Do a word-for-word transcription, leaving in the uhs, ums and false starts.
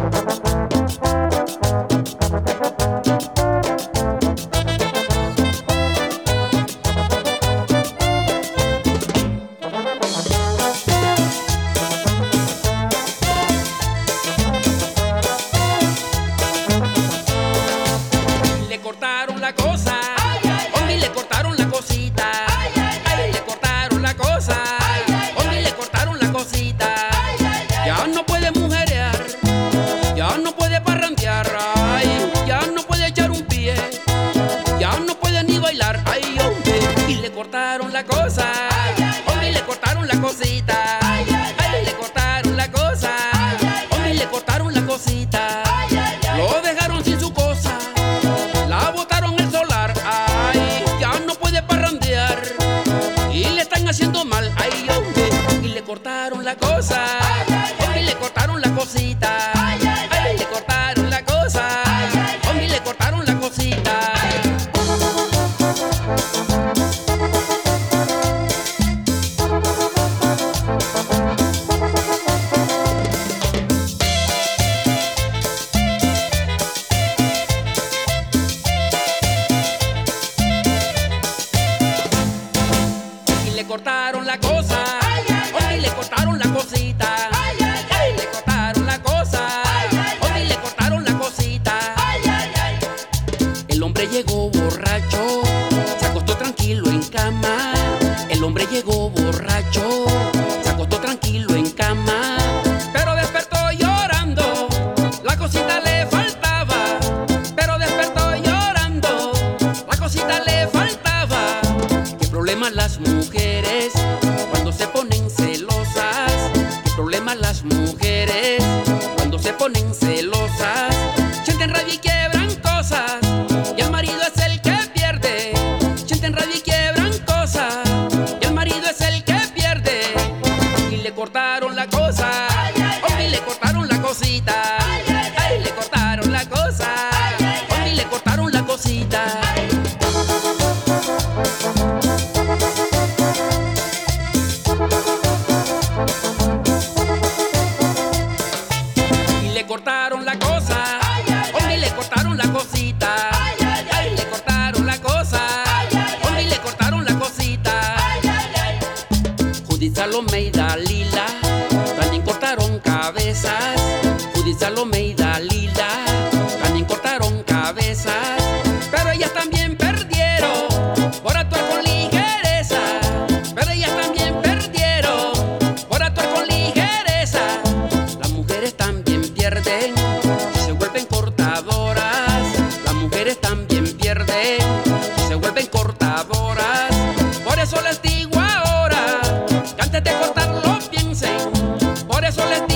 Le cortaron la cosa, hombre, le cortaron la cosita. Ay, le cortaron la cosa, hombre, le cortaron la cosita. Ya no puede mujerear, ya no puede parrandear, ay, ya no puede echar un pie, ya no puede ni bailar, ay, hombre. Y le cortaron la cosa, hombre, le cortaron la cosita. Ay, le cortaron la cosa, hombre, le cortaron la cosita. Lo dejaron sin su cosa, la botaron el solar, ay, ya no puede parrandear y le están haciendo mal, ay, hombre. Y le cortaron la cosa, hombre, le cortaron la cosita. Ay, le cortaron la cosa, hombre, le cortaron la cosita. Le cortaron la cosa, hombre, le cortaron la cosita. Ay, le cortaron la cosa, hombre, le cortaron la cosita. El hombre llegó borracho, se acostó tranquilo en cama. El hombre llegó borracho, se acostó tranquilo en cama. Pero despertó llorando, la cosita le faltaba. Pero despertó llorando, la cosita le faltaba. ¿Qué problema las mujeres cuando se ponen celosas? ¿Qué problema las mujeres cuando se ponen celosas? Sienten rabia y quiebran cosas, y el marido es el que pierde. Sienten rabia y quiebran cosas, y el marido es el que pierde. Y le cortaron la cosa, hombre, y le cortaron la cosita. Ay, le cortaron la cosa, hombre, y le cortaron la cosita. Le cortaron la cosa, hombre, y le cortaron la cosita. Ay, le cortaron la cosa, hombre, y le cortaron la cosita. Judith, Salomé y Dalila también cortaron cabezas. Judith, Salomé y Dalila también cortaron cabezas. Pero ellas también perdieron por actuar con ligereza. Pero ellas también perdieron por actuar con ligereza. Las mujeres también pierden, se vuelven cortadoras. Las mujeres también pierden, se vuelven cortadoras. Por eso les digo ahora, que antes de cortarlo piensen. Por eso les digo